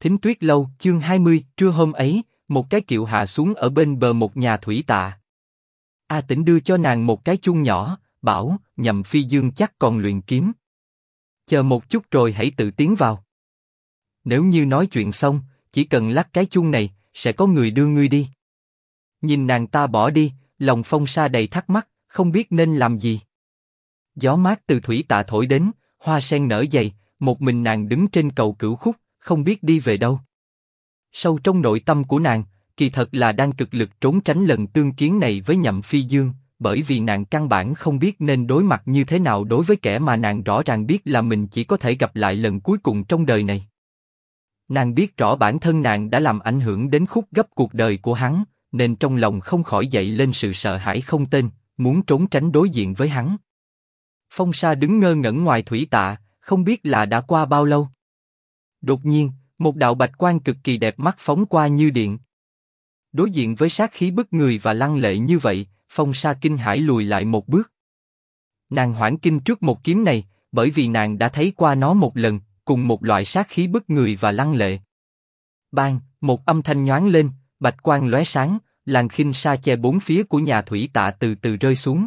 Thính Tuyết Lâu, chương 20, trưa hôm ấy, một cái kiệu hạ xuống ở bên bờ một nhà thủy tạ. A Tĩnh đưa cho nàng một cái chuông nhỏ, bảo, Nhậm Phi Dương chắc còn luyện kiếm. Chờ một chút rồi hãy tự tiến vào. Nếu như nói chuyện xong, chỉ cần lắc cái chuông này, sẽ có người đưa ngươi đi. Nhìn nàng ta bỏ đi, lòng Phong Sa đầy thắc mắc, không biết nên làm gì. Gió mát từ thủy tạ thổi đến, hoa sen nở dày, một mình nàng đứng trên cầu Cửu Khúc, không biết đi về đâu. Sâu trong nội tâm của nàng, kỳ thật là đang cực lực trốn tránh lần tương kiến này với Nhậm Phi Dương, bởi vì nàng căn bản không biết nên đối mặt như thế nào đối với kẻ mà nàng rõ ràng biết là mình chỉ có thể gặp lại lần cuối cùng trong đời này. Nàng biết rõ bản thân nàng đã làm ảnh hưởng đến khúc gấp cuộc đời của hắn, nên trong lòng không khỏi dậy lên sự sợ hãi không tên, muốn trốn tránh đối diện với hắn. Phong Sa đứng ngơ ngẩn ngoài thủy tạ, không biết là đã qua bao lâu. Đột nhiên, một đạo bạch quang cực kỳ đẹp mắt phóng qua như điện. Đối diện với sát khí bức người và lăng lệ như vậy, Phong Sa kinh hãi lùi lại một bước. Nàng hoảng kinh trước một kiếm này, bởi vì nàng đã thấy qua nó một lần, cùng một loại sát khí bức người và lăng lệ. Bang, một âm thanh nhoáng lên, bạch quang lóe sáng, làn khinh sa che bốn phía của nhà thủy tạ từ từ rơi xuống.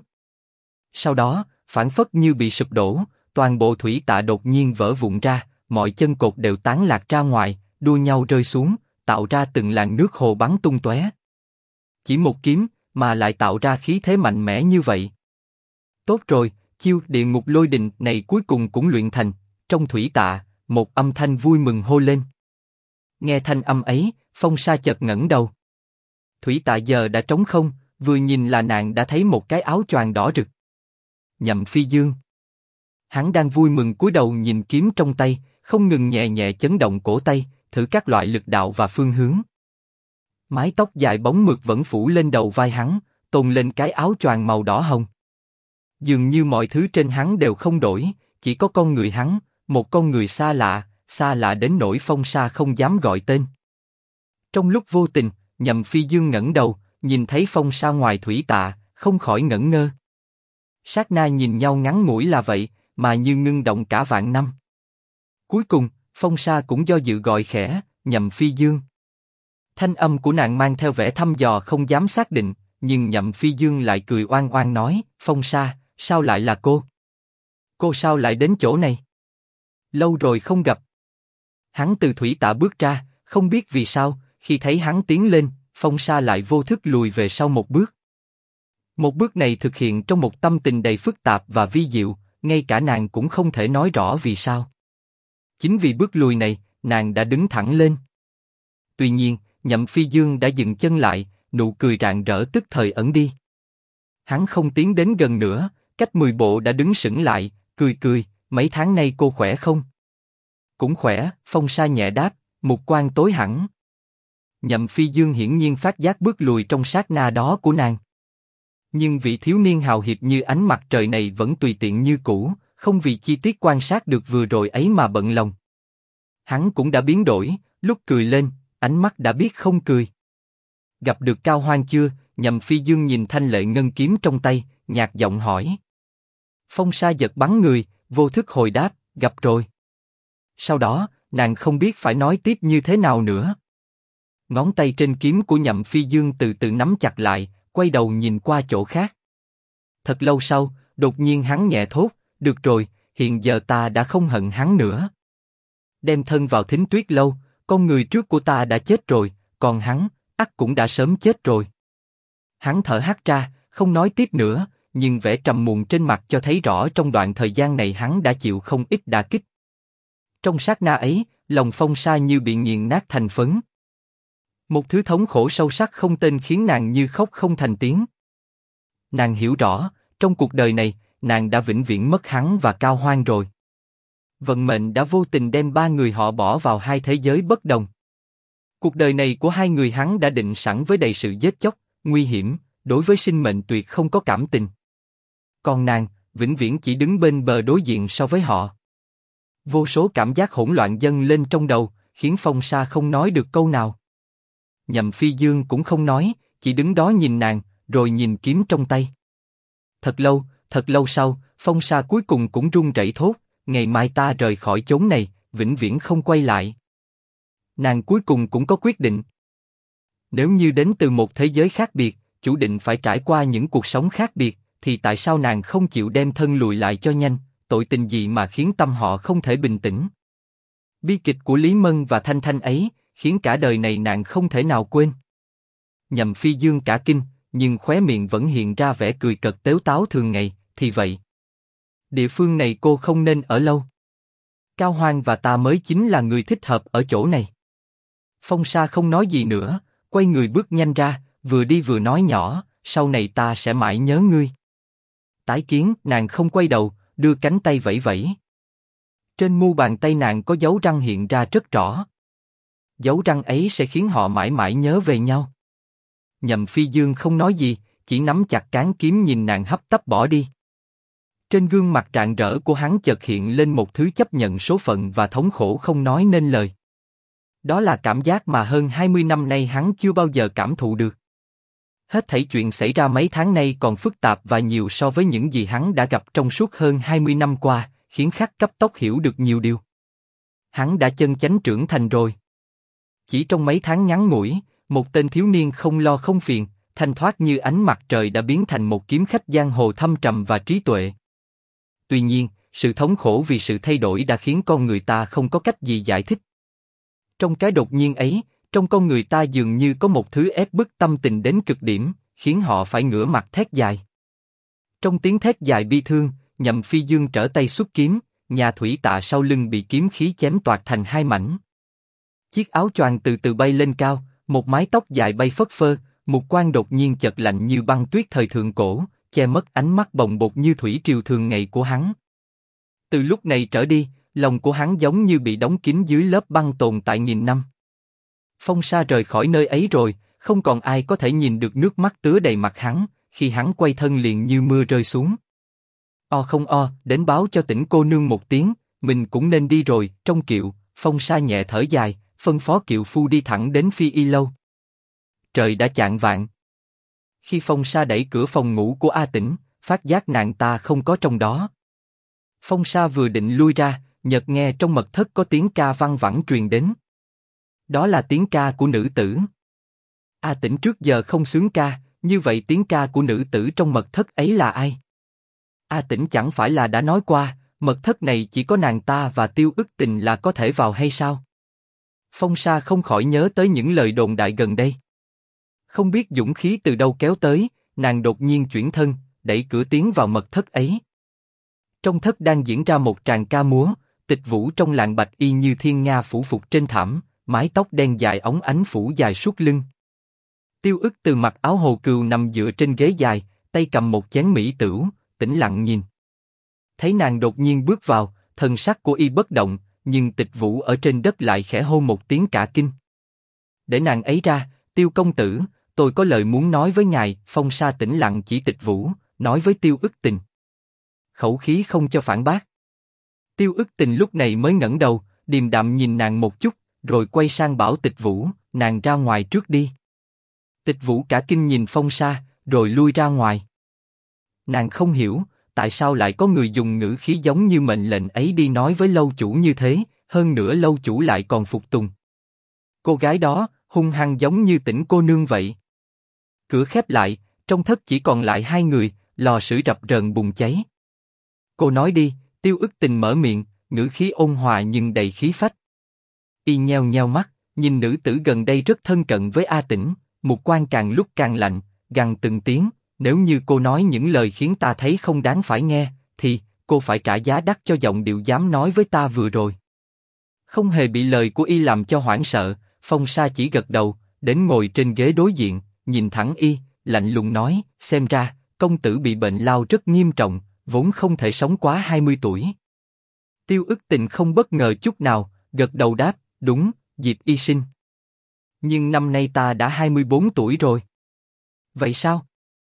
Sau đó, phảng phất như bị sụp đổ, toàn bộ thủy tạ đột nhiên vỡ vụn ra, mọi chân cột đều tán lạc ra ngoài, đua nhau rơi xuống, tạo ra từng làn nước hồ bắn tung tóe. Chỉ một kiếm mà lại tạo ra khí thế mạnh mẽ như vậy. Tốt rồi, chiêu địa ngục lôi đình này cuối cùng cũng luyện thành. Trong thủy tạ, một âm thanh vui mừng hô lên. Nghe thanh âm ấy, Phong Sa chợt ngẩng đầu. Thủy tạ giờ đã trống không, vừa nhìn là nàng đã thấy một cái áo choàng đỏ rực. Nhậm Phi Dương. Hắn đang vui mừng cúi đầu nhìn kiếm trong tay, không ngừng nhẹ nhẹ chấn động cổ tay, thử các loại lực đạo và phương hướng. Mái tóc dài bóng mượt vẫn phủ lên đầu vai hắn, tôn lên cái áo choàng màu đỏ hồng. Dường như mọi thứ trên hắn đều không đổi, chỉ có con người hắn, một con người xa lạ đến nỗi Phong Sa không dám gọi tên. Trong lúc vô tình, Nhậm Phi Dương ngẩng đầu, nhìn thấy Phong Sa ngoài thủy tạ, không khỏi ngẩn ngơ. Sát na nhìn nhau ngắn ngủi là vậy, mà như ngưng động cả vạn năm. Cuối cùng, Phong Sa cũng do dự gọi khẽ, Nhậm Phi Dương. Thanh âm của nàng mang theo vẻ thăm dò không dám xác định, nhưng Nhậm Phi Dương lại cười oan oan nói, Phong Sa, sao lại là cô? Cô sao lại đến chỗ này? Lâu rồi không gặp. Hắn từ thủy tạ bước ra, không biết vì sao, khi thấy hắn tiến lên, Phong Sa lại vô thức lùi về sau một bước. Một bước này thực hiện trong một tâm tình đầy phức tạp và vi diệu, ngay cả nàng cũng không thể nói rõ vì sao. Chính vì bước lùi này, nàng đã đứng thẳng lên. Tuy nhiên, Nhậm Phi Dương đã dừng chân lại, nụ cười rạng rỡ tức thời ẩn đi. Hắn không tiến đến gần nữa, cách 10 bộ đã đứng sững lại, cười, mấy tháng nay cô khỏe không? Cũng khỏe, Phong Sa nhẹ đáp, mục quang tối hẳn. Nhậm Phi Dương hiển nhiên phát giác bước lùi trong sát na đó của nàng. Nhưng vị thiếu niên hào hiệp như ánh mặt trời này vẫn tùy tiện như cũ, không vì chi tiết quan sát được vừa rồi ấy mà bận lòng. Hắn cũng đã biến đổi, lúc cười lên, ánh mắt đã biết không cười. Gặp được Cao Hoan chưa? Nhậm Phi Dương nhìn thanh lệ ngân kiếm trong tay, nhạt giọng hỏi. Phong Sa giật bắn người, vô thức hồi đáp, gặp rồi. Sau đó, nàng không biết phải nói tiếp như thế nào nữa. Ngón tay trên kiếm của Nhậm Phi Dương từ từ nắm chặt lại, quay đầu nhìn qua chỗ khác. Thật lâu sau, đột nhiên hắn nhẹ thốt, được rồi, hiện giờ ta đã không hận hắn nữa. Đem thân vào Thính Tuyết Lâu, con người trước của ta đã chết rồi, còn hắn, ắt cũng đã sớm chết rồi. Hắn thở hắt ra, không nói tiếp nữa, nhưng vẻ trầm muộn trên mặt cho thấy rõ trong đoạn thời gian này hắn đã chịu không ít đả kích. Trong sát na ấy, lòng Phong Sa như bị nghiền nát thành phấn. Một thứ thống khổ sâu sắc không tên khiến nàng như khóc không thành tiếng. Nàng hiểu rõ, trong cuộc đời này, nàng đã vĩnh viễn mất hắn và Cao Hoan rồi. Vận mệnh đã vô tình đem ba người họ bỏ vào hai thế giới bất đồng. Cuộc đời này của hai người hắn đã định sẵn với đầy sự giết chóc, nguy hiểm, đối với sinh mệnh tuyệt không có cảm tình. Còn nàng, vĩnh viễn chỉ đứng bên bờ đối diện so với họ. Vô số cảm giác hỗn loạn dâng lên trong đầu, khiến Phong Sa không nói được câu nào. Nhậm Phi Dương cũng không nói, chỉ đứng đó nhìn nàng, rồi nhìn kiếm trong tay. Thật lâu sau, Phong Sa cuối cùng cũng run rẩy thốt, ngày mai ta rời khỏi chốn này, vĩnh viễn không quay lại. Nàng cuối cùng cũng có quyết định. Nếu như đến từ một thế giới khác biệt, chủ định phải trải qua những cuộc sống khác biệt, thì tại sao nàng không chịu đem thân lùi lại cho nhanh, tội tình gì mà khiến tâm họ không thể bình tĩnh? Bi kịch của Lý Mân và Thanh Thanh ấy, khiến cả đời này nàng không thể nào quên. Nhậm Phi Dương cả kinh, nhưng khóe miệng vẫn hiện ra vẻ cười cợt tếu táo thường ngày, thì vậy. Địa phương này cô không nên ở lâu. Cao Hoang và ta mới chính là người thích hợp ở chỗ này. Phong Sa không nói gì nữa, quay người bước nhanh ra, vừa đi vừa nói nhỏ, sau này ta sẽ mãi nhớ ngươi. Tái kiến, nàng không quay đầu, đưa cánh tay vẫy vẫy. Trên mu bàn tay nàng có dấu răng hiện ra rất rõ. Dấu răng ấy sẽ khiến họ mãi mãi nhớ về nhau. Nhậm Phi Dương không nói gì, chỉ nắm chặt cán kiếm nhìn nàng hấp tấp bỏ đi. Trên gương mặt rạng rỡ của hắn chợt hiện lên một thứ chấp nhận số phận và thống khổ không nói nên lời. Đó là cảm giác mà hơn 20 năm nay hắn chưa bao giờ cảm thụ được. Hết thảy chuyện xảy ra mấy tháng nay còn phức tạp và nhiều so với những gì hắn đã gặp trong suốt hơn 20 năm qua, khiến Khắc cấp tốc hiểu được nhiều điều. Hắn đã chân chánh trưởng thành rồi. Chỉ trong mấy tháng ngắn ngủi, một tên thiếu niên không lo không phiền, thanh thoát như ánh mặt trời đã biến thành một kiếm khách giang hồ thâm trầm và trí tuệ. Tuy nhiên, sự thống khổ vì sự thay đổi đã khiến con người ta không có cách gì giải thích. Trong cái đột nhiên ấy, trong con người ta dường như có một thứ ép bức tâm tình đến cực điểm, khiến họ phải ngửa mặt thét dài. Trong tiếng thét dài bi thương, Nhậm Phi Dương trở tay xuất kiếm, nhà thủy tạ sau lưng bị kiếm khí chém toạc thành hai mảnh. Chiếc áo choàng từ từ bay lên cao, một mái tóc dài bay phất phơ, mục quang đột nhiên chợt lạnh như băng tuyết thời thượng cổ, che mất ánh mắt bồng bột như thủy triều thường ngày của hắn. Từ lúc này trở đi, lòng của hắn giống như bị đóng kín dưới lớp băng tồn tại nghìn năm. Phong Sa rời khỏi nơi ấy rồi, không còn ai có thể nhìn được nước mắt tứa đầy mặt hắn, khi hắn quay thân liền như mưa rơi xuống. O không o, đến báo cho Tĩnh cô nương một tiếng, mình cũng nên đi rồi. Trong kiệu, Phong Sa nhẹ thở dài, phân phó kiệu phu đi thẳng đến Phi Y lâu. Trời đã chạng vạng. Khi Phong Sa đẩy cửa phòng ngủ của A Tĩnh, phát giác nàng ta không có trong đó. Phong Sa vừa định lui ra, chợt nghe trong mật thất có tiếng ca văng vẳng truyền đến. Đó là tiếng ca của nữ tử. A Tĩnh trước giờ không xướng ca, như vậy tiếng ca của nữ tử trong mật thất ấy là ai? A Tĩnh chẳng phải là đã nói qua, mật thất này chỉ có nàng ta và Tiêu Ức Tình là có thể vào hay sao? Phong Sa không khỏi nhớ tới những lời đồn đại gần đây. Không biết dũng khí từ đâu kéo tới, nàng đột nhiên chuyển thân, đẩy cửa tiến vào mật thất ấy. Trong thất đang diễn ra một tràng ca múa, Tịch Vũ trong làng bạch y như thiên nga phủ phục trên thảm, mái tóc đen dài óng ánh phủ dài suốt lưng. Tiêu Ức từ mặc áo hồ cừu nằm dựa trên ghế dài, tay cầm một chén mỹ tửu, tĩnh lặng nhìn. Thấy nàng đột nhiên bước vào, thần sắc của y bất động, nhưng Tịch Vũ ở trên đất lại khẽ hôn một tiếng cả kinh. Để nàng ấy ra, Tiêu công tử, tôi có lời muốn nói với ngài. Phong Sa tĩnh lặng chỉ Tịch Vũ, nói với Tiêu Ức Tình. Khẩu khí không cho phản bác. Tiêu Ức Tình lúc này mới ngẩng đầu, điềm đạm nhìn nàng một chút, rồi quay sang bảo Tịch Vũ, nàng ra ngoài trước đi. Tịch Vũ cả kinh nhìn Phong Sa, rồi lui ra ngoài. Nàng không hiểu, tại sao lại có người dùng ngữ khí giống như mệnh lệnh ấy đi nói với lâu chủ như thế, hơn nữa lâu chủ lại còn phục tùng. Cô gái đó, hung hăng giống như Tĩnh cô nương vậy. Cửa khép lại, trong thất chỉ còn lại hai người, lò sưởi rập rờn bùng cháy. Cô nói đi, Tiêu Ức Tình mở miệng, ngữ khí ôn hòa nhưng đầy khí phách. Y nheo nheo mắt, nhìn nữ tử gần đây rất thân cận với A Tĩnh, mục quang càng lúc càng lạnh, gằn từng tiếng, nếu như cô nói những lời khiến ta thấy không đáng phải nghe, thì cô phải trả giá đắt cho giọng điệu dám nói với ta vừa rồi. Không hề bị lời của y làm cho hoảng sợ, Phong Sa chỉ gật đầu, đến ngồi trên ghế đối diện, nhìn thẳng y, lạnh lùng nói, xem ra công tử bị bệnh lao rất nghiêm trọng, vốn không thể sống quá 20 tuổi. Tiêu Ức Tình không bất ngờ chút nào, gật đầu đáp, đúng, Diệp y sinh. Nhưng năm nay ta đã 24 tuổi rồi. Vậy sao?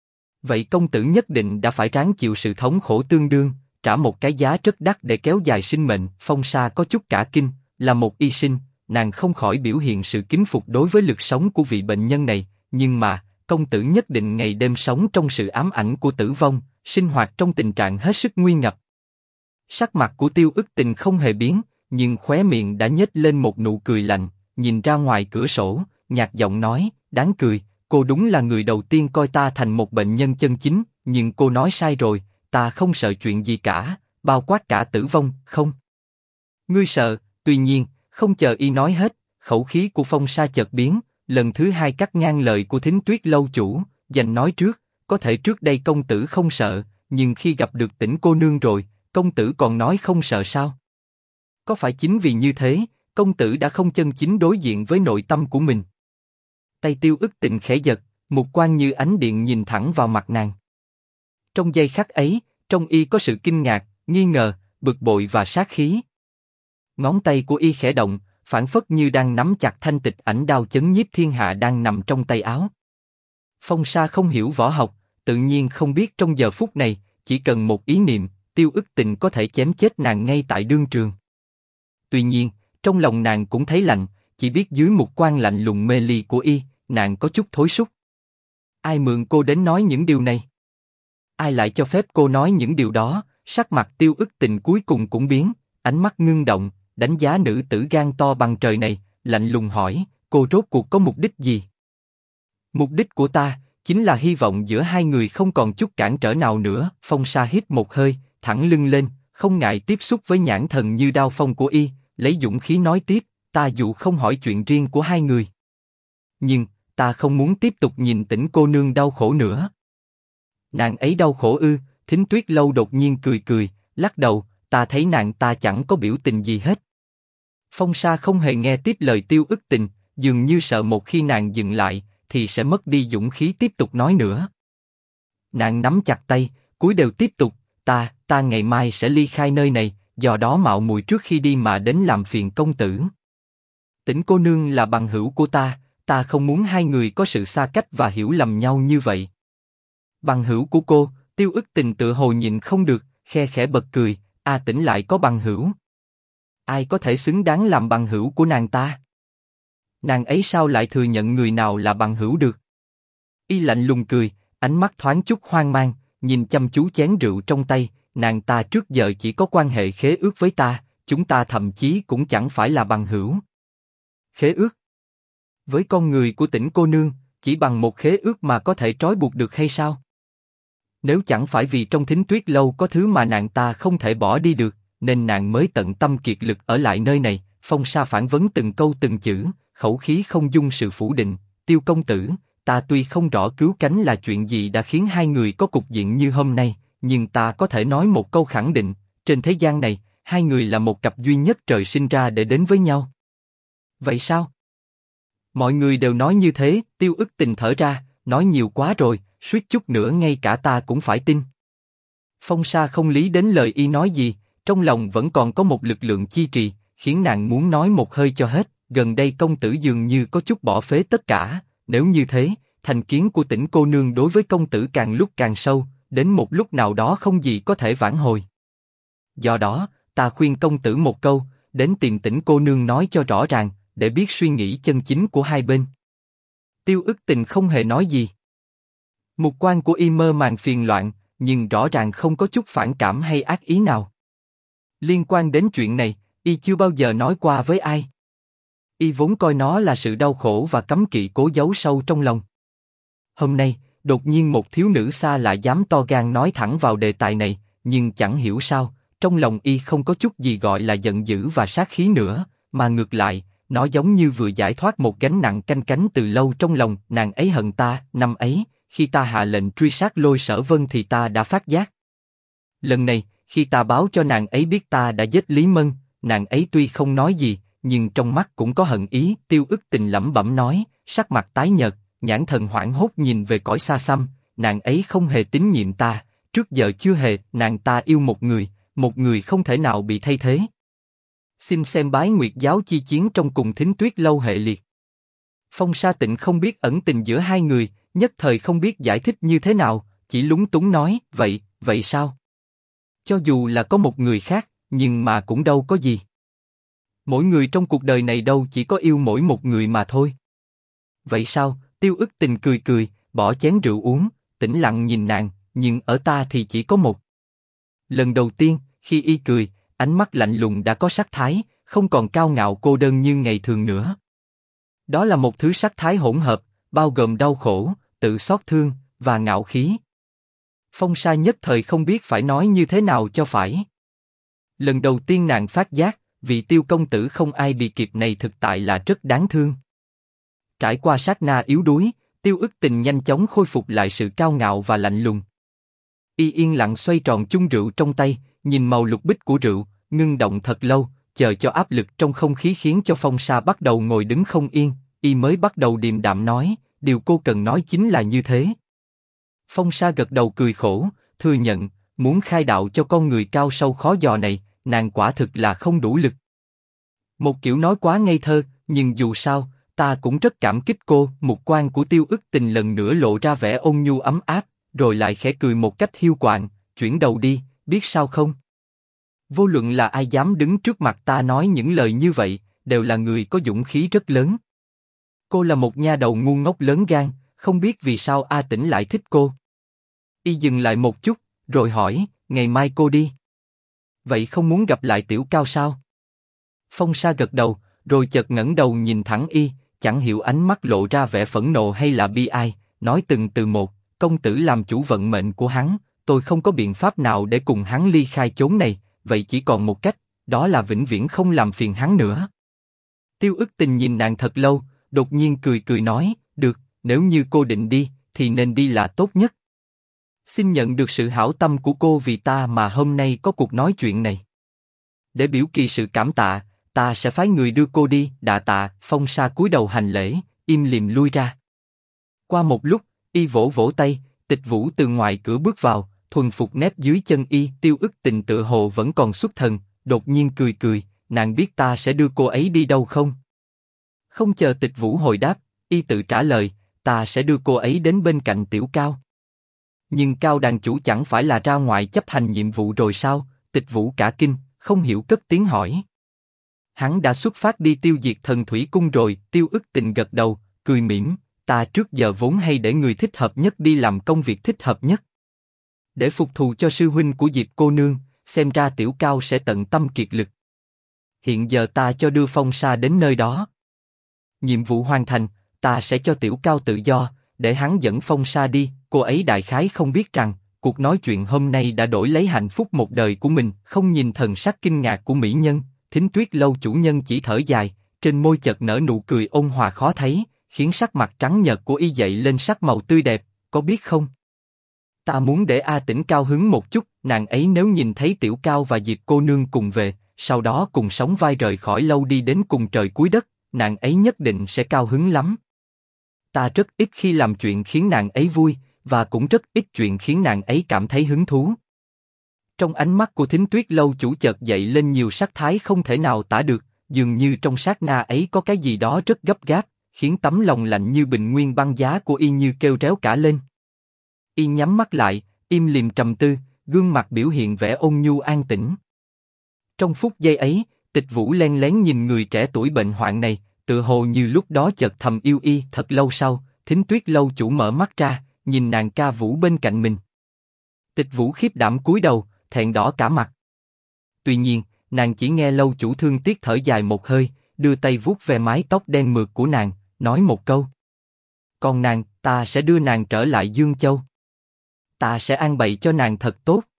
Vậy công tử nhất định đã phải ráng chịu sự thống khổ tương đương, trả một cái giá rất đắt để kéo dài sinh mệnh. Phong Sa có chút cả kinh, là một y sinh, nàng không khỏi biểu hiện sự kính phục đối với lực sống của vị bệnh nhân này, nhưng mà, công tử nhất định ngày đêm sống trong sự ám ảnh của tử vong, sinh hoạt trong tình trạng hết sức nguy ngập. Sắc mặt của Tiêu Ức Tình không hề biến, nhưng khóe miệng đã nhếch lên một nụ cười lạnh, nhìn ra ngoài cửa sổ, nhạt giọng nói, đáng cười, cô đúng là người đầu tiên coi ta thành một bệnh nhân chân chính, nhưng cô nói sai rồi, ta không sợ chuyện gì cả, bao quát cả tử vong, không. Ngươi sợ, tuy nhiên, không chờ y nói hết, khẩu khí của Phong Sa chợt biến, lần thứ hai cắt ngang lời của Thính Tuyết lâu chủ, dành nói trước, có thể trước đây công tử không sợ, nhưng khi gặp được Tĩnh cô nương rồi, công tử còn nói không sợ sao? Có phải chính vì như thế, công tử đã không chân chính đối diện với nội tâm của mình? Tay Tiêu Ức Tịnh khẽ giật, mục quang như ánh điện nhìn thẳng vào mặt nàng. Trong giây khắc ấy, trong y có sự kinh ngạc, nghi ngờ, bực bội và sát khí. Ngón tay của y khẽ động, phảng phất như đang nắm chặt thanh tịch ảnh đao chấn nhiếp thiên hạ đang nằm trong tay áo. Phong Sa không hiểu võ học, tự nhiên không biết trong giờ phút này, chỉ cần một ý niệm, Tiêu Ức Tịnh có thể chém chết nàng ngay tại đương trường. Tuy nhiên, trong lòng nàng cũng thấy lạnh, chỉ biết dưới mục quang lạnh lùng mê ly của y, nàng có chút thối sút. Ai mượn cô đến nói những điều này? Ai lại cho phép cô nói những điều đó? Sắc mặt Tiêu Ức Tịnh cuối cùng cũng biến, ánh mắt ngưng động, đánh giá nữ tử gan to bằng trời này, lạnh lùng hỏi, cô rốt cuộc có mục đích gì? Mục đích của ta chính là hy vọng giữa hai người không còn chút cản trở nào nữa. Phong Sa hít một hơi, thẳng lưng lên, không ngại tiếp xúc với nhãn thần như đao phong của y, lấy dũng khí nói tiếp, ta dù không hỏi chuyện riêng của hai người, nhưng ta không muốn tiếp tục nhìn Tĩnh cô nương đau khổ nữa. Nàng ấy đau khổ ư? Thính Tuyết lâu đột nhiên cười cười, lắc đầu, ta thấy nàng ta chẳng có biểu tình gì hết. Phong Sa không hề nghe tiếp lời Tiêu Ức Tịnh, dường như sợ một khi nàng dừng lại, thì sẽ mất đi dũng khí tiếp tục nói nữa. Nàng nắm chặt tay, cúi đầu tiếp tục, ta ngày mai sẽ ly khai nơi này, do đó mạo muội trước khi đi mà đến làm phiền công tử. Tĩnh cô nương là bằng hữu của ta không muốn hai người có sự xa cách và hiểu lầm nhau như vậy. Bằng hữu của cô? Tiêu Ức Tịnh tự hồ nhịn không được, khe khẽ bật cười, A Tĩnh lại có bằng hữu? Ai có thể xứng đáng làm bằng hữu của nàng ta? Nàng ấy sao lại thừa nhận người nào là bằng hữu được? Y lạnh lùng cười, ánh mắt thoáng chút hoang mang, nhìn chăm chú chén rượu trong tay, nàng ta trước giờ chỉ có quan hệ khế ước với ta, chúng ta thậm chí cũng chẳng phải là bằng hữu. Khế ước? Với con người của Tĩnh cô nương, chỉ bằng một khế ước mà có thể trói buộc được hay sao? Nếu chẳng phải vì trong Thính Tuyết lâu có thứ mà nàng ta không thể bỏ đi được, nên nàng mới tận tâm kiệt lực ở lại nơi này. Phong Sa phản vấn từng câu từng chữ, khẩu khí không dung sự phủ định. Tiêu công tử, ta tuy không rõ cứu cánh là chuyện gì đã khiến hai người có cục diện như hôm nay, nhưng ta có thể nói một câu khẳng định, trên thế gian này, hai người là một cặp duy nhất trời sinh ra để đến với nhau. Vậy sao? Mọi người đều nói như thế. Tiêu Ức Tịnh thở ra, nói nhiều quá rồi, suýt chút nữa ngay cả ta cũng phải tin. Phong Sa không lý đến lời y nói gì, trong lòng vẫn còn có một lực lượng chi trì, khiến nàng muốn nói một hơi cho hết. Gần đây công tử dường như có chút bỏ phế tất cả, nếu như thế, thành kiến của Tĩnh cô nương đối với công tử càng lúc càng sâu, đến một lúc nào đó không gì có thể vãn hồi. Do đó, ta khuyên công tử một câu, đến tìm Tĩnh cô nương nói cho rõ ràng, để biết suy nghĩ chân chính của hai bên. Tiêu Ức Tịnh không hề nói gì. Mục quang của y mơ màng phiền loạn, nhưng rõ ràng không có chút phản cảm hay ác ý nào. Liên quan đến chuyện này, y chưa bao giờ nói qua với ai. Y vốn coi nó là sự đau khổ và cấm kỵ cố giấu sâu trong lòng. Hôm nay, đột nhiên một thiếu nữ xa lạ dám to gan nói thẳng vào đề tài này, nhưng chẳng hiểu sao, trong lòng y không có chút gì gọi là giận dữ và sát khí nữa, mà ngược lại, nó giống như vừa giải thoát một gánh nặng canh cánh từ lâu trong lòng. Nàng ấy hận ta, năm ấy, khi ta hạ lệnh truy sát Lôi Sở Vân thì ta đã phát giác. Lần này, khi ta báo cho nàng ấy biết ta đã giết Lý Mân, nàng ấy tuy không nói gì, nhưng trong mắt cũng có hận ý. Tiêu Ức Tịnh lẩm bẩm nói, sắc mặt tái nhợt, nhãn thần hoảng hốt nhìn về cõi xa xăm. Nàng ấy không hề tín nhiệm ta, trước giờ chưa hề. Nàng ta yêu một người không thể nào bị thay thế. Xin xem Bái Nguyệt giáo chi chiến trong cùng Thính Tuyết lâu hệ liệt. Phong Sa Tịnh không biết ẩn tình giữa hai người, nhất thời không biết giải thích như thế nào, chỉ lúng túng nói, vậy sao? Cho dù là có một người khác, nhưng mà cũng đâu có gì. Mỗi người trong cuộc đời này đâu chỉ có yêu mỗi một người mà thôi. Vậy sao? Tiêu Ức Tịnh cười cười, bỏ chén rượu uống, tĩnh lặng nhìn nàng, nhưng ở ta thì chỉ có một. Lần đầu tiên, khi y cười, ánh mắt lạnh lùng đã có sắc thái, không còn cao ngạo cô đơn như ngày thường nữa. Đó là một thứ sắc thái hỗn hợp, bao gồm đau khổ, tự xót thương, và ngạo khí. Phong Sa nhất thời không biết phải nói như thế nào cho phải. Lần đầu tiên nàng phát giác, vị Tiêu công tử không ai bị kịp này thực tại là rất đáng thương. Trải qua sát na yếu đuối, Tiêu Ức Tình nhanh chóng khôi phục lại sự cao ngạo và lạnh lùng. Y yên lặng xoay tròn chung rượu trong tay, nhìn màu lục bích của rượu, ngưng động thật lâu, chờ cho áp lực trong không khí khiến cho Phong Sa bắt đầu ngồi đứng không yên. Y mới bắt đầu điềm đạm nói, điều cô cần nói chính là như thế. Phong Sa gật đầu cười khổ, thừa nhận, muốn khai đạo cho con người cao sâu khó dò này, nàng quả thực là không đủ lực. Một kiểu nói quá ngây thơ, nhưng dù sao, ta cũng rất cảm kích cô. Mục quan của Tiêu Ức Tình lần nữa lộ ra vẻ ôn nhu ấm áp, rồi lại khẽ cười một cách hiu quạnh, chuyển đầu đi, biết sao không? Vô luận là ai dám đứng trước mặt ta nói những lời như vậy, đều là người có dũng khí rất lớn. Cô là một nha đầu ngu ngốc lớn gan, không biết vì sao A Tĩnh lại thích cô. Y dừng lại một chút, rồi hỏi, ngày mai cô đi. Vậy không muốn gặp lại Tiểu Cao sao? Phong Sa gật đầu, rồi chợt ngẩng đầu nhìn thẳng Y, chẳng hiểu ánh mắt lộ ra vẻ phẫn nộ hay là bi ai, nói từng từ một, công tử làm chủ vận mệnh của hắn, tôi không có biện pháp nào để cùng hắn ly khai chốn này, vậy chỉ còn một cách, đó là vĩnh viễn không làm phiền hắn nữa. Tiêu Ức Tình nhìn nàng thật lâu, đột nhiên cười cười nói, được, nếu như cô định đi, thì nên đi là tốt nhất. Xin nhận được sự hảo tâm của cô vì ta mà hôm nay có cuộc nói chuyện này. Để biểu kỳ sự cảm tạ, ta sẽ phái người đưa cô đi. Đa tạ. Phong Sa cúi đầu hành lễ, im lìm lui ra. Qua một lúc, Y vỗ vỗ tay, Tịch Vũ từ ngoài cửa bước vào, thuần phục nép dưới chân Y. Tiêu Ức Tình tựa hồ vẫn còn xuất thần, đột nhiên cười cười, nàng biết ta sẽ đưa cô ấy đi đâu không? Không chờ Tịch Vũ hồi đáp, Y tự trả lời, ta sẽ đưa cô ấy đến bên cạnh Tiểu Cao. Nhưng Cao đàn chủ chẳng phải là ra ngoài chấp hành nhiệm vụ rồi sao? Tịch Vũ cả kinh, không hiểu cất tiếng hỏi. Hắn đã xuất phát đi tiêu diệt Thần Thủy Cung rồi. Tiêu Ức Tình gật đầu, cười mỉm, ta trước giờ vốn hay để người thích hợp nhất đi làm công việc thích hợp nhất. Để phục thù cho sư huynh của Diệp cô nương, xem ra Tiểu Cao sẽ tận tâm kiệt lực. Hiện giờ ta cho đưa Phong Sa đến nơi đó. Nhiệm vụ hoàn thành, ta sẽ cho Tiểu Cao tự do, để hắn dẫn Phong Sa đi. Cô ấy đại khái không biết rằng, cuộc nói chuyện hôm nay đã đổi lấy hạnh phúc một đời của mình. Không nhìn thần sắc kinh ngạc của mỹ nhân, Thính Tuyết lâu chủ nhân chỉ thở dài, trên môi chợt nở nụ cười ôn hòa khó thấy, khiến sắc mặt trắng nhợt của Y dậy lên sắc màu tươi đẹp. Có biết không? Ta muốn để A Tĩnh cao hứng một chút, nàng ấy nếu nhìn thấy Tiểu Cao và Diệp cô nương cùng về, sau đó cùng sóng vai rời khỏi lâu đi đến cùng trời cuối đất, nàng ấy nhất định sẽ cao hứng lắm. Ta rất ít khi làm chuyện khiến nàng ấy vui, và cũng rất ít chuyện khiến nàng ấy cảm thấy hứng thú. Trong ánh mắt của Thính Tuyết lâu chủ chợt dậy lên nhiều sắc thái không thể nào tả được, dường như trong sát na ấy có cái gì đó rất gấp gáp, khiến tấm lòng lạnh như bình nguyên băng giá của Y như kêu réo cả lên. Y nhắm mắt lại, im lìm trầm tư, gương mặt biểu hiện vẻ ôn nhu an tĩnh. Trong phút giây ấy, Tịch Vũ len lén nhìn người trẻ tuổi bệnh hoạn này, tựa hồ như lúc đó chợt thầm yêu Y. Thật lâu sau, Thính Tuyết lâu chủ mở mắt ra, nhìn nàng ca vũ bên cạnh mình. Tịch Vũ khiếp đảm cúi đầu, thẹn đỏ cả mặt. Tuy nhiên, nàng chỉ nghe lâu chủ thương tiếc thở dài một hơi, đưa tay vuốt ve mái tóc đen mượt của nàng, nói một câu. Còn nàng, ta sẽ đưa nàng trở lại Dương Châu. Ta sẽ an bày cho nàng thật tốt.